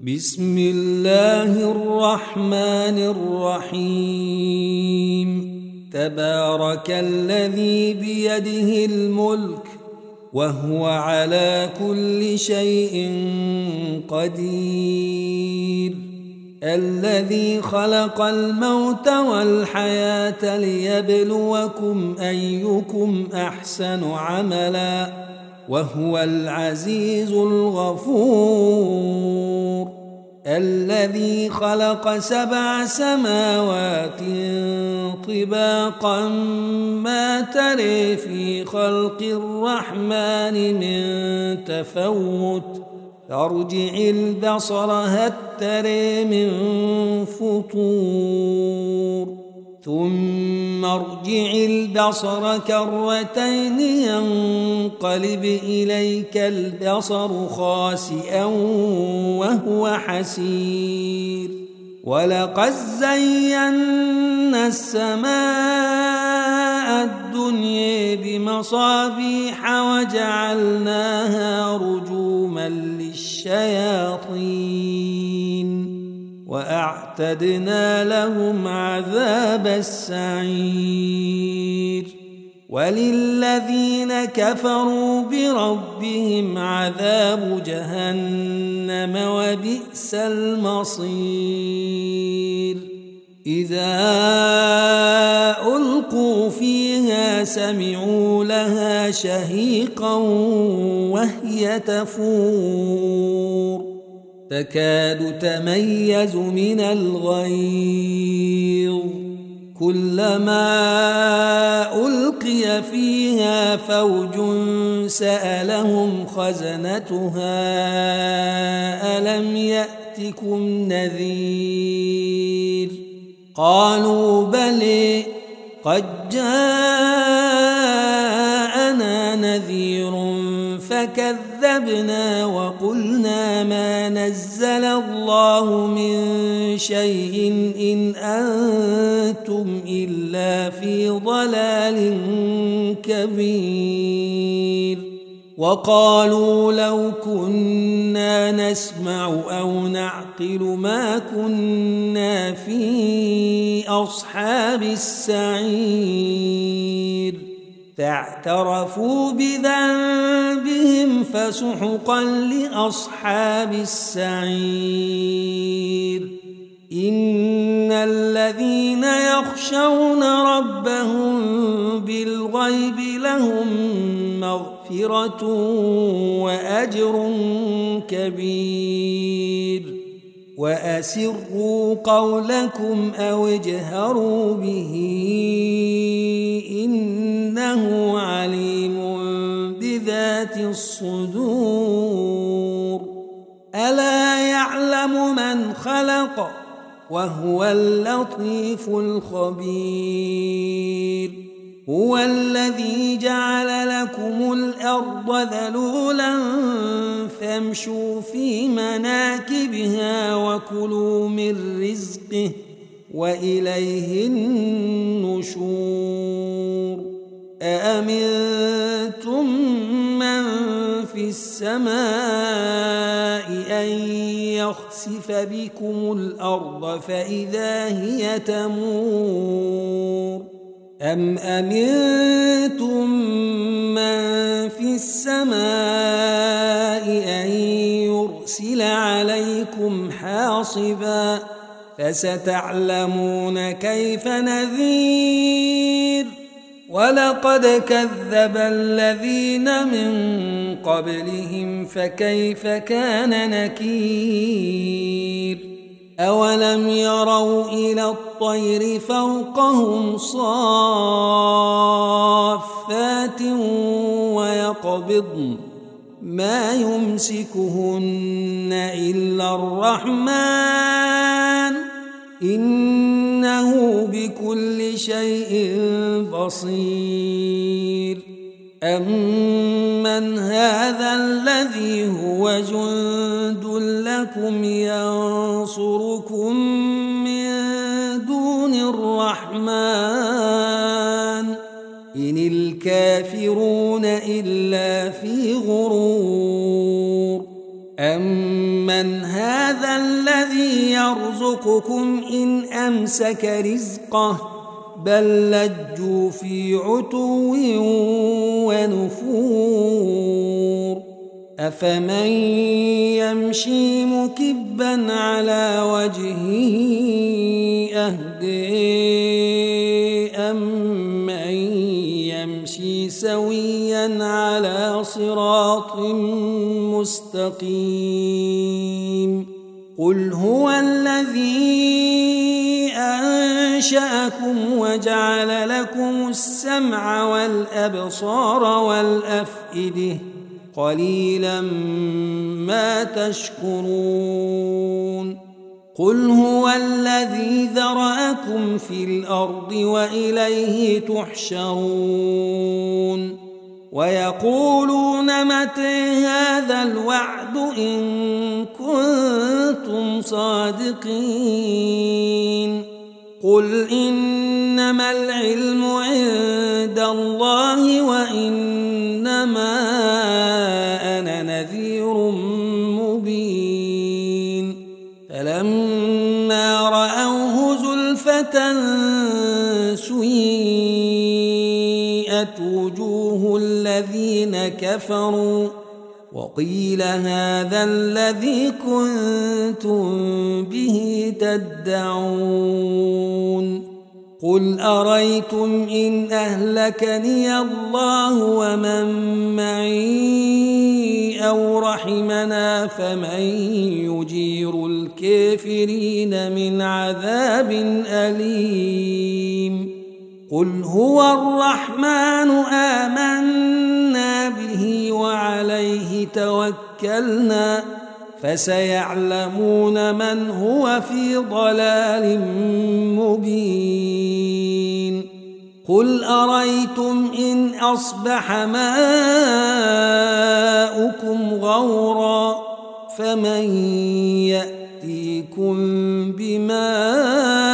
بسم الله الرحمن الرحيم تبارك الذي بيده الملك وهو على كل شيء قدير الذي خلق الموت والحياة ليبلوكم أيكم أحسن عملا وهو العزيز الغفور الذي خلق 7 سماوات طباقا ما تري في خلق الرحمن من تفوت فارجع البصر هل تري من فطور ثم ارجع البصر كرتين ينقلب إليك البصر خاسئا وهو حسير ولقد زينا السماء الدنيا بمصابيح وجعلناها رجوما للشياطين وأعتدنا لهم عذاب السعير وللذين كفروا بربهم عذاب جهنم وبئس المصير إذا ألقوا فيها سمعوا لها شهيقا وهي تفور تكاد تميز من الغيظ كلما ألقي فيها فوج سألهم خزنتها ألم يأتكم نذير قالوا بلى قد جاءنا نذير فكذبنا وقلنا ما نزل الله من شيء إن أنتم إلا في ضلال كبير وقالوا لو كنا نسمع أو نعقل ما كنا في أصحاب السعير فاعترفوا بذنبهم فسحقا لأصحاب السعير إن الذين يخشون ربهم بالغيب لهم مغفرة وأجر كبير وأسروا قولكم أو اجهروا به إنه عليم بذات الصدور ألا يعلم من خلق وهو اللطيف الخبير هو الذي جعل لكم الأرض ذلولا فامشوا في مناكبها وكلوا من رزقه وإليه النشور أأمنتم من في السماء أن يخسف بكم الأرض فإذا هي تمور أم أمنتم من في السماء أن يرسل عليكم حاصبا فستعلمون كيف نذير ولقد كذب الذين من قبلهم فكيف كان نكير أولم يروا إلى الطير فوقهم صافات ويقبضن ما يمسكهن إلا الرحمن إنه بكل شيء بصير أمن هذا الذي هو جند لكم ينصركم من دون الرحمن إن الكافرون إلا في غرور أمن أمن هذا الذي يرزقكم إن أمسك رزقه بل لجوا في عتو ونفور أفمن يمشي مكبا على وجهه أهدي أمن يمشي سويا على صراط مستقيم قل هو الذي أنشأكم وجعل لكم السمع والأبصار والأفئدة قليلا ما تشكرون قل هو الذي ذرأكم في الأرض وإليه تحشرون ويقولون متى هذا الوعد إن كنتم صادقين قل إنما العلم عند الله وإنما أنا نذير مبين فلما رأوه زلفة سيئت وجوه الذين كفروا وقيل هذا الذي كنتم به تدعون قل أريتم إن أهلكني الله ومن معي أو رحمنا فمن يجير الكافرين من عذاب أليم قل هو الرحمن آمنا به وعليه توكلنا فسيعلمون من هو في ضلال مبين قل أريتم إن أصبح ماؤكم غورا فمن يأتيكم بماء